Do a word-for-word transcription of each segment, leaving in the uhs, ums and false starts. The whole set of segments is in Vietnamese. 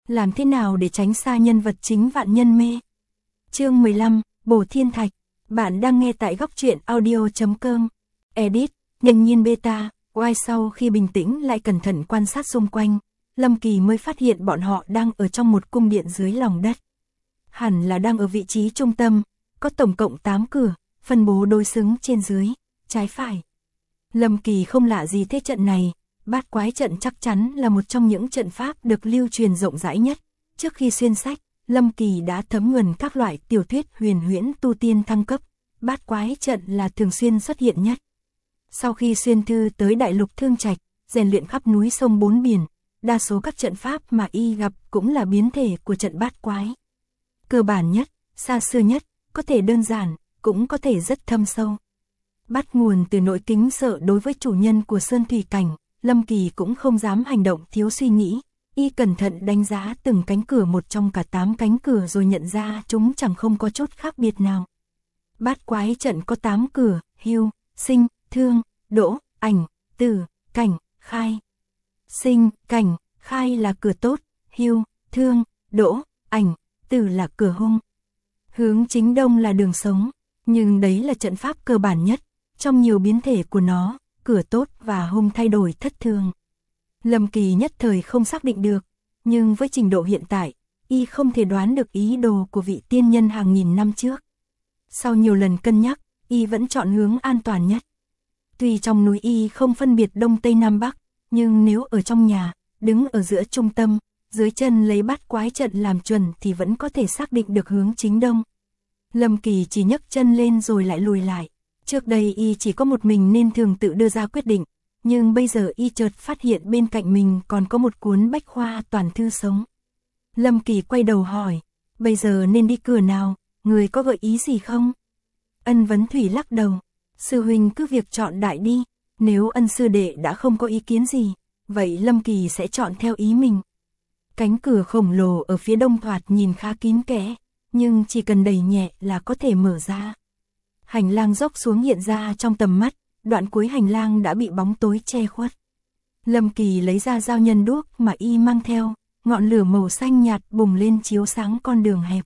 Làm thế nào để tránh xa nhân vật chính vạn nhân mê? Chương mười lăm, Bổ Thiên Thạch. Bạn đang nghe tại góc truyện audio chấm com. Edit, nhân nhiên beta. Quay sau khi bình tĩnh lại cẩn thận quan sát xung quanh, Lâm Kỳ mới phát hiện bọn họ đang ở trong một cung điện dưới lòng đất. Hẳn là đang ở vị trí trung tâm, có tổng cộng tám cửa, phân bố đối xứng trên dưới, trái phải. Lâm Kỳ không lạ gì thế trận này, bát quái trận chắc chắn là một trong những trận pháp được lưu truyền rộng rãi nhất. Trước khi xuyên sách, Lâm Kỳ đã thấm nhuần các loại tiểu thuyết huyền huyễn tu tiên thăng cấp, bát quái trận là thường xuyên xuất hiện nhất. Sau khi xuyên thư tới đại lục Thương Trạch, rèn luyện khắp núi sông bốn biển, đa số các trận pháp mà y gặp cũng là biến thể của trận bát quái. Cơ bản nhất, xa xưa nhất, có thể đơn giản, cũng có thể rất thâm sâu. Bắt nguồn từ nỗi kính sợ đối với chủ nhân của Sơn Thủy Cảnh, Lâm Kỳ cũng không dám hành động thiếu suy nghĩ. Y cẩn thận đánh giá từng cánh cửa một trong cả tám cánh cửa rồi nhận ra chúng chẳng không có chút khác biệt nào. Bát quái trận có tám cửa, hưu, sinh, thương, đỗ, ảnh, tử, cảnh, khai. Sinh, cảnh, khai là cửa tốt, hưu, thương, đỗ, ảnh, tử là cửa hung. Hướng chính đông là đường sống, nhưng đấy là trận pháp cơ bản nhất. Trong nhiều biến thể của nó, cửa tốt và hung thay đổi thất thường. Lâm Kỳ nhất thời không xác định được, nhưng với trình độ hiện tại, y không thể đoán được ý đồ của vị tiên nhân hàng nghìn năm trước. Sau nhiều lần cân nhắc, y vẫn chọn hướng an toàn nhất. Tuy trong núi y không phân biệt đông tây nam bắc, nhưng nếu ở trong nhà, đứng ở giữa trung tâm, dưới chân lấy bát quái trận làm chuẩn thì vẫn có thể xác định được hướng chính đông. Lâm Kỳ chỉ nhấc chân lên rồi lại lùi lại. Trước đây y chỉ có một mình nên thường tự đưa ra quyết định, nhưng bây giờ y chợt phát hiện bên cạnh mình còn có một cuốn bách khoa toàn thư sống. Lâm Kỳ quay đầu hỏi, bây giờ nên đi cửa nào, người có gợi ý gì không? Ân Vấn Thủy lắc đầu, sư huynh cứ việc chọn đại đi, nếu Ân sư đệ đã không có ý kiến gì, vậy Lâm Kỳ sẽ chọn theo ý mình. Cánh cửa khổng lồ ở phía đông thoạt nhìn khá kín kẽ, nhưng chỉ cần đẩy nhẹ là có thể mở ra. Hành lang dốc xuống hiện ra trong tầm mắt, đoạn cuối hành lang đã bị bóng tối che khuất. Lâm Kỳ lấy ra dao nhân đuốc mà y mang theo, ngọn lửa màu xanh nhạt bùng lên chiếu sáng con đường hẹp.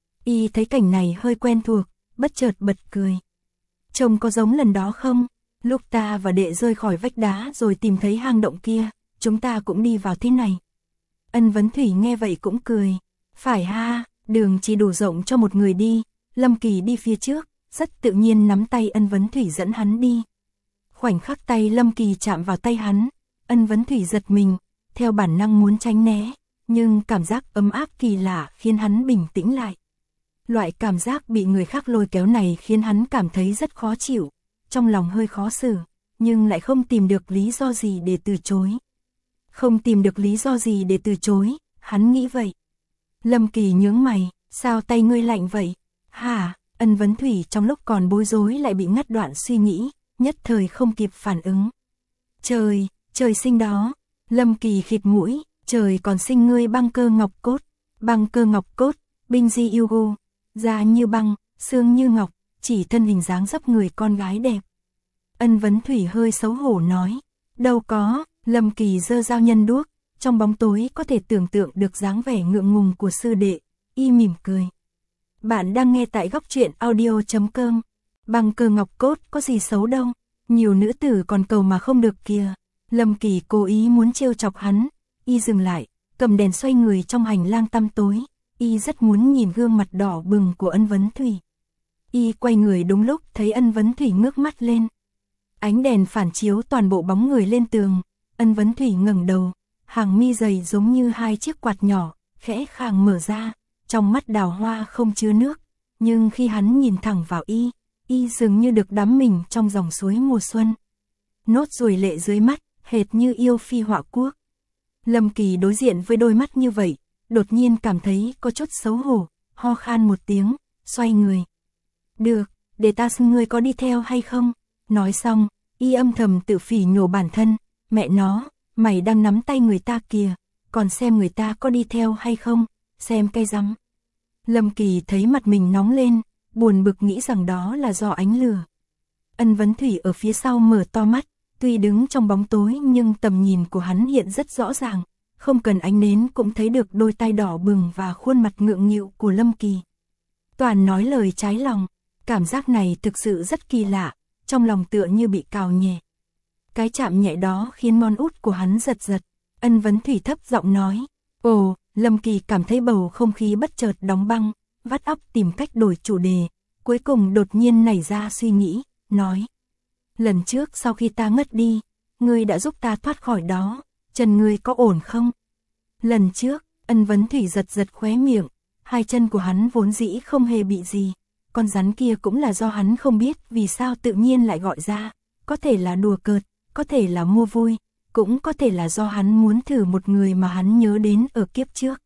Y thấy cảnh này hơi quen thuộc, bất chợt bật cười. Trông có giống lần đó không? Lúc ta và đệ rơi khỏi vách đá rồi tìm thấy hang động kia, chúng ta cũng đi vào thế này. Ân Vấn Thủy nghe vậy cũng cười. Phải ha, đường chỉ đủ rộng cho một người đi. Lâm Kỳ đi phía trước, rất tự nhiên nắm tay Ân Vấn Thủy dẫn hắn đi. Khoảnh khắc tay Lâm Kỳ chạm vào tay hắn, Ân Vấn Thủy giật mình, theo bản năng muốn tránh né, nhưng cảm giác ấm áp kỳ lạ khiến hắn bình tĩnh lại. Loại cảm giác bị người khác lôi kéo này khiến hắn cảm thấy rất khó chịu, trong lòng hơi khó xử, nhưng lại không tìm được lý do gì để từ chối. Không tìm được lý do gì để từ chối, hắn nghĩ vậy. Lâm Kỳ nhướng mày, sao tay ngươi lạnh vậy? Hả? Ân Vấn Thủy trong lúc còn bối rối lại bị ngắt đoạn suy nghĩ, nhất thời không kịp phản ứng. Trời, trời sinh đó. Lâm Kỳ khịt mũi, trời còn sinh ngươi băng cơ ngọc cốt. Băng cơ ngọc cốt, binh di yêu gu, da như băng, xương như ngọc, chỉ thân hình dáng dấp người con gái đẹp. Ân Vấn Thủy hơi xấu hổ nói, đâu có. Lâm Kỳ giơ dao nhân đuốc, trong bóng tối có thể tưởng tượng được dáng vẻ ngượng ngùng của sư đệ, y mỉm cười. Bạn đang nghe tại góc truyện audio chấm com. Băng cơ ngọc cốt có gì xấu đâu, nhiều nữ tử còn cầu mà không được kìa. Lâm Kỳ cố ý muốn trêu chọc hắn, y dừng lại, cầm đèn xoay người trong hành lang tăm tối, y rất muốn nhìn gương mặt đỏ bừng của Ân Vấn Thủy. Y quay người đúng lúc thấy Ân Vấn Thủy ngước mắt lên. Ánh đèn phản chiếu toàn bộ bóng người lên tường, Ân Vấn Thủy ngẩng đầu, hàng mi dày giống như hai chiếc quạt nhỏ, khẽ khàng mở ra, trong mắt đào hoa không chứa nước, nhưng khi hắn nhìn thẳng vào y, y dường như được đắm mình trong dòng suối mùa xuân. Nốt ruồi lệ dưới mắt, hệt như yêu phi họa quốc. Lâm Kỳ đối diện với đôi mắt như vậy, đột nhiên cảm thấy có chút xấu hổ, ho khan một tiếng, xoay người. Được, để ta xem ngươi có đi theo hay không? Nói xong, y âm thầm tự phỉ nhổ bản thân, mẹ nó, mày đang nắm tay người ta kìa, còn xem người ta có đi theo hay không, xem cái rắm. Lâm Kỳ thấy mặt mình nóng lên, buồn bực nghĩ rằng đó là do ánh lửa. Ân Vấn Thủy ở phía sau mở to mắt, tuy đứng trong bóng tối nhưng tầm nhìn của hắn hiện rất rõ ràng, không cần ánh nến cũng thấy được đôi tay đỏ bừng và khuôn mặt ngượng nghịu của Lâm Kỳ. Toàn nói lời trái lòng, cảm giác này thực sự rất kỳ lạ, trong lòng tựa như bị cào nhẹ. Cái chạm nhẹ đó khiến món út của hắn giật giật, Ân Vấn Thủy thấp giọng nói, ồ, Lâm Kỳ cảm thấy bầu không khí bất chợt đóng băng, vắt óc tìm cách đổi chủ đề, cuối cùng đột nhiên nảy ra suy nghĩ, nói. Lần trước sau khi ta ngất đi, ngươi đã giúp ta thoát khỏi đó, chân ngươi có ổn không? Lần trước, Ân Vấn Thủy giật giật khóe miệng, hai chân của hắn vốn dĩ không hề bị gì, con rắn kia cũng là do hắn không biết vì sao tự nhiên lại gọi ra, có thể là đùa cợt, có thể là mua vui, cũng có thể là do hắn muốn thử một người mà hắn nhớ đến ở kiếp trước.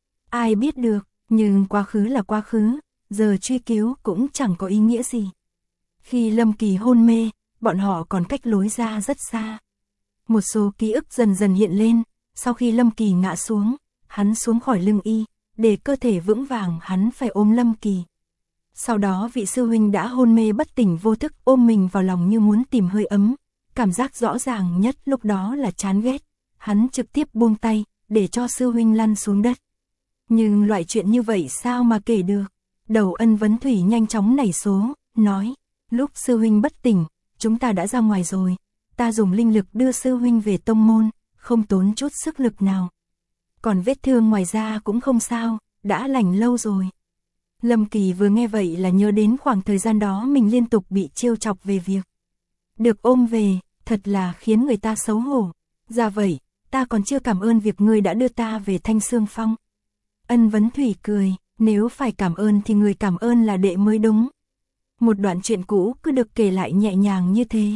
Ai biết được, nhưng quá khứ là quá khứ, giờ truy cứu cũng chẳng có ý nghĩa gì. Khi Lâm Kỳ hôn mê, bọn họ còn cách lối ra rất xa. Một số ký ức dần dần hiện lên, sau khi Lâm Kỳ ngã xuống, hắn xuống khỏi lưng y, để cơ thể vững vàng hắn phải ôm Lâm Kỳ. Sau đó vị sư huynh đã hôn mê bất tỉnh vô thức ôm mình vào lòng như muốn tìm hơi ấm, cảm giác rõ ràng nhất lúc đó là chán ghét, hắn trực tiếp buông tay, để cho sư huynh lăn xuống đất. Nhưng loại chuyện như vậy sao mà kể được, đầu Ân Vấn Thủy nhanh chóng nảy số, nói, lúc sư huynh bất tỉnh, chúng ta đã ra ngoài rồi, ta dùng linh lực đưa sư huynh về tông môn, không tốn chút sức lực nào. Còn vết thương ngoài da cũng không sao, đã lành lâu rồi. Lâm Kỳ vừa nghe vậy là nhớ đến khoảng thời gian đó mình liên tục bị trêu chọc về việc được ôm về, thật là khiến người ta xấu hổ. Dạ vậy, ta còn chưa cảm ơn việc ngươi đã đưa ta về Thanh Sương Phong. Ân Vấn Thủy cười, nếu phải cảm ơn thì người cảm ơn là đệ mới đúng. Một đoạn chuyện cũ cứ được kể lại nhẹ nhàng như thế.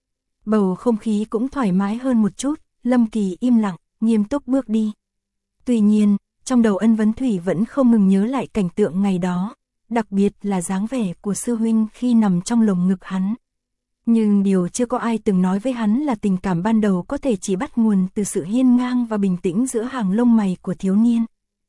Bầu không khí cũng thoải mái hơn một chút, Lâm Kỳ im lặng, nghiêm túc bước đi. Tuy nhiên, trong đầu Ân Vấn Thủy vẫn không ngừng nhớ lại cảnh tượng ngày đó, đặc biệt là dáng vẻ của sư huynh khi nằm trong lồng ngực hắn. Nhưng điều chưa có ai từng nói với hắn là tình cảm ban đầu có thể chỉ bắt nguồn từ sự hiên ngang và bình tĩnh giữa hàng lông mày của thiếu niên.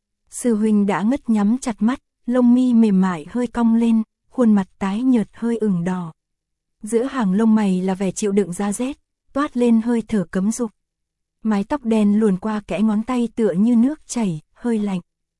Sư huynh đã ngất nhắm chặt mắt, lông mi mềm mại hơi cong lên, khuôn mặt tái nhợt hơi ửng đỏ. Giữa hàng lông mày là vẻ chịu đựng giá rét, toát lên hơi thở cấm dục. Mái tóc đen luồn qua kẽ ngón tay tựa như nước chảy, hơi lạnh.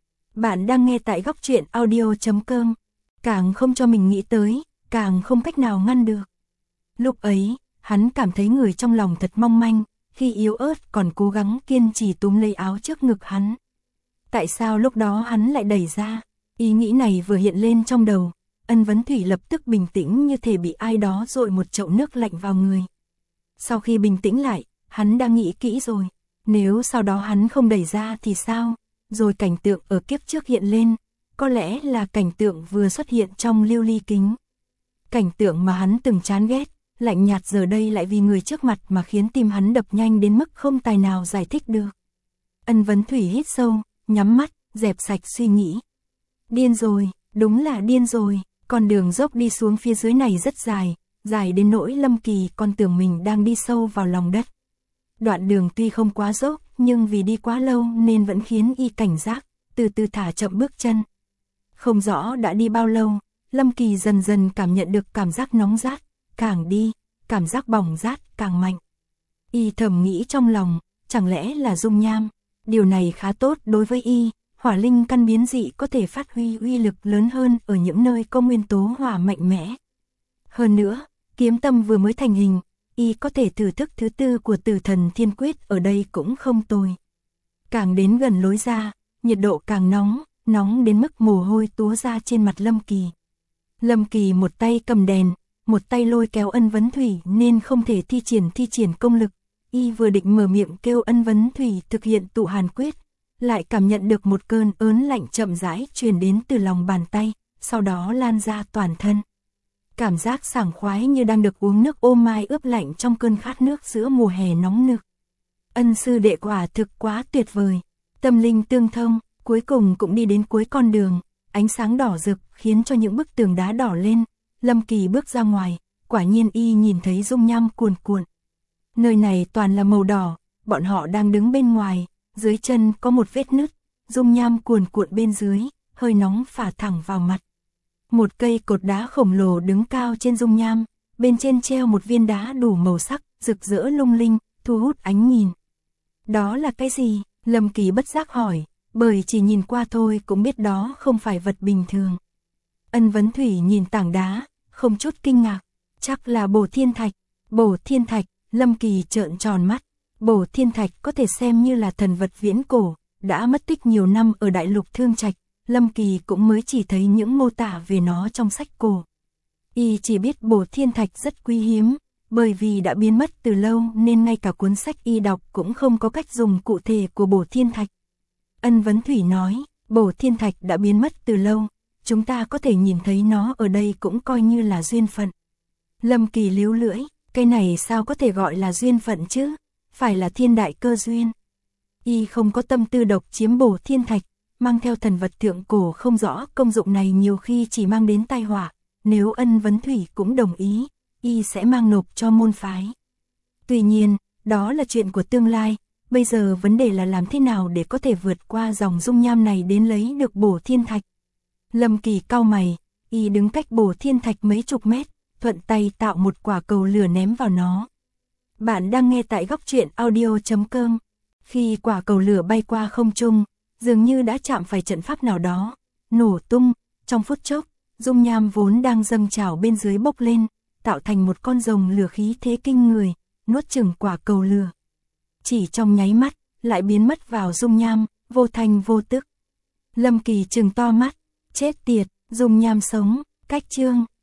Bạn đang nghe tại góc truyện audio chấm com. Càng không cho mình nghĩ tới, càng không cách nào ngăn được. Lúc ấy, hắn cảm thấy người trong lòng thật mong manh, khi yếu ớt còn cố gắng kiên trì túm lấy áo trước ngực hắn. Tại sao lúc đó hắn lại đẩy ra? Ý nghĩ này vừa hiện lên trong đầu, Ân Vấn Thủy lập tức bình tĩnh như thể bị ai đó dội một chậu nước lạnh vào người. Sau khi bình tĩnh lại, hắn đã nghĩ kỹ rồi, nếu sau đó hắn không đẩy ra thì sao? Rồi cảnh tượng ở kiếp trước hiện lên, có lẽ là cảnh tượng vừa xuất hiện trong Lưu Ly Kính. Cảnh tượng mà hắn từng chán ghét, lạnh nhạt giờ đây lại vì người trước mặt mà khiến tim hắn đập nhanh đến mức không tài nào giải thích được. Ân Vấn Thủy hít sâu, nhắm mắt, dẹp sạch suy nghĩ. Điên rồi, đúng là điên rồi, con đường dốc đi xuống phía dưới này rất dài, dài đến nỗi Lâm Kỳ còn tưởng mình đang đi sâu vào lòng đất. Đoạn đường tuy không quá dốc, nhưng vì đi quá lâu nên vẫn khiến y cảnh giác, từ từ thả chậm bước chân. Không rõ đã đi bao lâu, Lâm Kỳ dần dần cảm nhận được cảm giác nóng rát, càng đi, cảm giác bỏng rát càng mạnh. Y thầm nghĩ trong lòng, chẳng lẽ là dung nham, điều này khá tốt đối với y, hỏa linh căn biến dị có thể phát huy uy lực lớn hơn ở những nơi có nguyên tố hỏa mạnh mẽ. Hơn nữa, kiếm tâm vừa mới thành hình, y có thể thử thức thứ tư của Tử Thần Thiên Quyết ở đây cũng không tồi. Càng đến gần lối ra, nhiệt độ càng nóng, nóng đến mức mồ hôi túa ra trên mặt Lâm Kỳ. Lâm Kỳ một tay cầm đèn, một tay lôi kéo Ân Vấn Thủy nên không thể thi triển thi triển công lực. Y vừa định mở miệng kêu Ân Vấn Thủy thực hiện tụ hàn quyết, lại cảm nhận được một cơn ớn lạnh chậm rãi truyền đến từ lòng bàn tay, sau đó lan ra toàn thân. Cảm giác sảng khoái như đang được uống nước ô mai ướp lạnh trong cơn khát nước giữa mùa hè nóng nực. Ân sư đệ quả thực quá tuyệt vời, tâm linh tương thông, cuối cùng cũng đi đến cuối con đường, ánh sáng đỏ rực khiến cho những bức tường đá đỏ lên. Lâm Kỳ bước ra ngoài, quả nhiên y nhìn thấy dung nham cuồn cuộn. Nơi này toàn là màu đỏ, bọn họ đang đứng bên ngoài, dưới chân có một vết nứt, dung nham cuồn cuộn bên dưới, hơi nóng phả thẳng vào mặt. Một cây cột đá khổng lồ đứng cao trên dung nham, bên trên treo một viên đá đủ màu sắc, rực rỡ lung linh, thu hút ánh nhìn. Đó là cái gì? Lâm Kỳ bất giác hỏi, bởi chỉ nhìn qua thôi cũng biết đó không phải vật bình thường. Ân Vấn Thủy nhìn tảng đá, không chút kinh ngạc, chắc là bổ thiên thạch. Bổ thiên thạch, Lâm Kỳ trợn tròn mắt. Bổ thiên thạch có thể xem như là thần vật viễn cổ, đã mất tích nhiều năm ở đại lục Thương Trạch, Lâm Kỳ cũng mới chỉ thấy những mô tả về nó trong sách cổ. Y chỉ biết bổ thiên thạch rất quý hiếm, bởi vì đã biến mất từ lâu nên ngay cả cuốn sách y đọc cũng không có cách dùng cụ thể của bổ thiên thạch. Ân Vấn Thủy nói, bổ thiên thạch đã biến mất từ lâu, chúng ta có thể nhìn thấy nó ở đây cũng coi như là duyên phận. Lâm Kỳ líu lưỡi, cái này sao có thể gọi là duyên phận chứ, phải là thiên đại cơ duyên. Y không có tâm tư độc chiếm bổ thiên thạch, mang theo thần vật thượng cổ không rõ công dụng này nhiều khi chỉ mang đến tai họa, nếu Ân Vấn Thủy cũng đồng ý, Y sẽ mang nộp cho môn phái. Tuy nhiên, đó là chuyện của tương lai, bây giờ vấn đề là làm thế nào để có thể vượt qua dòng dung nham này đến lấy được bổ thiên thạch. Lâm Kỳ cau mày, Y đứng cách bổ thiên thạch mấy chục mét, thuận tay tạo một quả cầu lửa ném vào nó. Bạn đang nghe tại góc truyện audio chấm com. Khi quả cầu lửa bay qua không trung, dường như đã chạm phải trận pháp nào đó, nổ tung, trong phút chốc, dung nham vốn đang dâng trào bên dưới bốc lên, tạo thành một con rồng lửa khí thế kinh người, nuốt chửng quả cầu lửa. Chỉ trong nháy mắt, lại biến mất vào dung nham, vô thanh vô tức. Lâm Kỳ trừng to mắt, chết tiệt, dung nham sống, cách chương.